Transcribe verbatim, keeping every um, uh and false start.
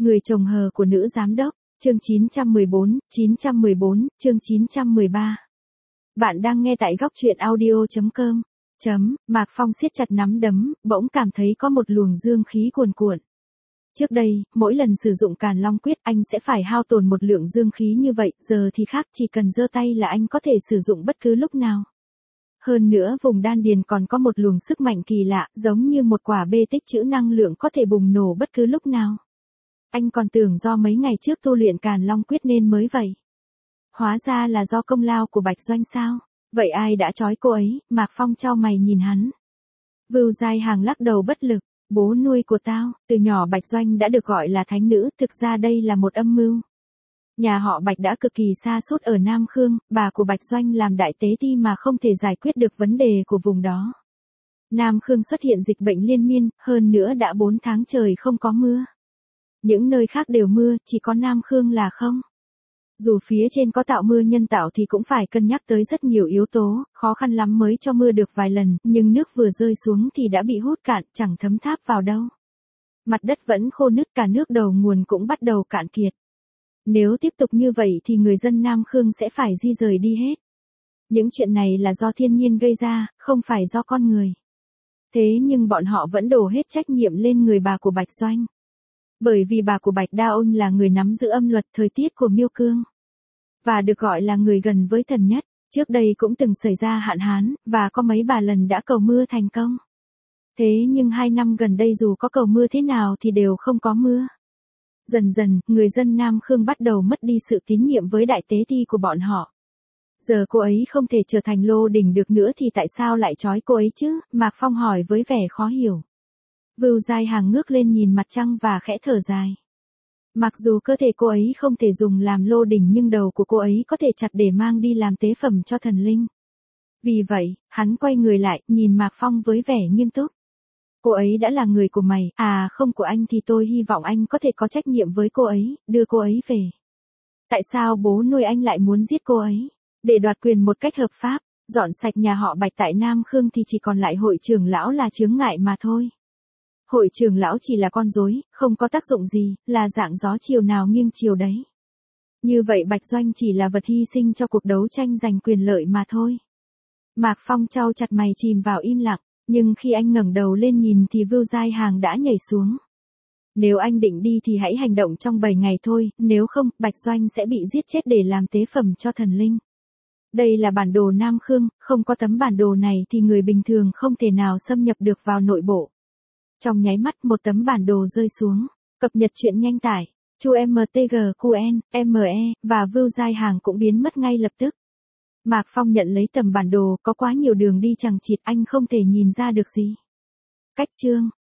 Người chồng hờ của nữ giám đốc, chương chín trăm mười bốn, chín trăm mười bốn, chương chín trăm mười ba. Bạn đang nghe tại góc truyện audio chấm com. Chấm, Mạc Phong siết chặt nắm đấm, bỗng cảm thấy có một luồng dương khí cuồn cuộn. Trước đây, mỗi lần sử dụng Càn Long Quyết anh sẽ phải hao tổn một lượng dương khí như vậy, giờ thì khác, chỉ cần giơ tay là anh có thể sử dụng bất cứ lúc nào. Hơn nữa vùng đan điền còn có một luồng sức mạnh kỳ lạ, giống như một quả bê tích trữ năng lượng có thể bùng nổ bất cứ lúc nào. Anh còn tưởng do mấy ngày trước tu luyện Càn Long Quyết nên mới vậy. Hóa ra là do công lao của Bạch Doanh sao? Vậy ai đã trói cô ấy? Mạc Phong chau mày nhìn hắn. Vưu Giai Hàng lắc đầu bất lực. Bố nuôi của tao, từ nhỏ Bạch Doanh đã được gọi là thánh nữ, thực ra đây là một âm mưu. Nhà họ Bạch đã cực kỳ xa sút ở Nam Khương, bà của Bạch Doanh làm đại tế ti mà không thể giải quyết được vấn đề của vùng đó. Nam Khương xuất hiện dịch bệnh liên miên, hơn nữa đã bốn tháng trời không có mưa. Những nơi khác đều mưa, chỉ có Nam Khương là không. Dù phía trên có tạo mưa nhân tạo thì cũng phải cân nhắc tới rất nhiều yếu tố, khó khăn lắm mới cho mưa được vài lần, nhưng nước vừa rơi xuống thì đã bị hút cạn, chẳng thấm tháp vào đâu. Mặt đất vẫn khô nứt, cả nước đầu nguồn cũng bắt đầu cạn kiệt. Nếu tiếp tục như vậy thì người dân Nam Khương sẽ phải di rời đi hết. Những chuyện này là do thiên nhiên gây ra, không phải do con người. Thế nhưng bọn họ vẫn đổ hết trách nhiệm lên người bà của Bạch Doanh. Bởi vì bà của Bạch Đa Ôn là người nắm giữ âm luật thời tiết của Miêu Cương. Và được gọi là người gần với thần nhất. Trước đây cũng từng xảy ra hạn hán, và có mấy bà lần đã cầu mưa thành công. Thế nhưng hai năm gần đây dù có cầu mưa thế nào thì đều không có mưa. Dần dần, người dân Nam Khương bắt đầu mất đi sự tín nhiệm với đại tế ti của bọn họ. Giờ cô ấy không thể trở thành lô đỉnh được nữa thì tại sao lại trói cô ấy chứ? Mạc Phong hỏi với vẻ khó hiểu. Vưu Giai Hàng ngước lên nhìn mặt trăng và khẽ thở dài. Mặc dù cơ thể cô ấy không thể dùng làm lô đỉnh nhưng đầu của cô ấy có thể chặt để mang đi làm tế phẩm cho thần linh. Vì vậy, hắn quay người lại, nhìn Mạc Phong với vẻ nghiêm túc. Cô ấy đã là người của mày, à không của anh thì tôi hy vọng anh có thể có trách nhiệm với cô ấy, đưa cô ấy về. Tại sao bố nuôi anh lại muốn giết cô ấy? Để đoạt quyền một cách hợp pháp, dọn sạch nhà họ Bạch tại Nam Khương thì chỉ còn lại hội trưởng lão là chướng ngại mà thôi. Hội trưởng lão chỉ là con rối, không có tác dụng gì, là dạng gió chiều nào nghiêng chiều đấy. Như vậy Bạch Doanh chỉ là vật hy sinh cho cuộc đấu tranh giành quyền lợi mà thôi. Mạc Phong chau chặt mày chìm vào im lặng, nhưng khi anh ngẩng đầu lên nhìn thì Vưu Giai Hàng đã nhảy xuống. Nếu anh định đi thì hãy hành động trong bảy ngày thôi, nếu không, Bạch Doanh sẽ bị giết chết để làm tế phẩm cho thần linh. Đây là bản đồ Nam Khương, không có tấm bản đồ này thì người bình thường không thể nào xâm nhập được vào nội bộ. Trong nháy mắt một tấm bản đồ rơi xuống, cập nhật truyện nhanh tải, Chu em tê giê quy en, em e, và Vưu Giai Hàng cũng biến mất ngay lập tức. Mạc Phong nhận lấy tấm bản đồ, có quá nhiều đường đi chằng chịt anh không thể nhìn ra được gì. Cách chương,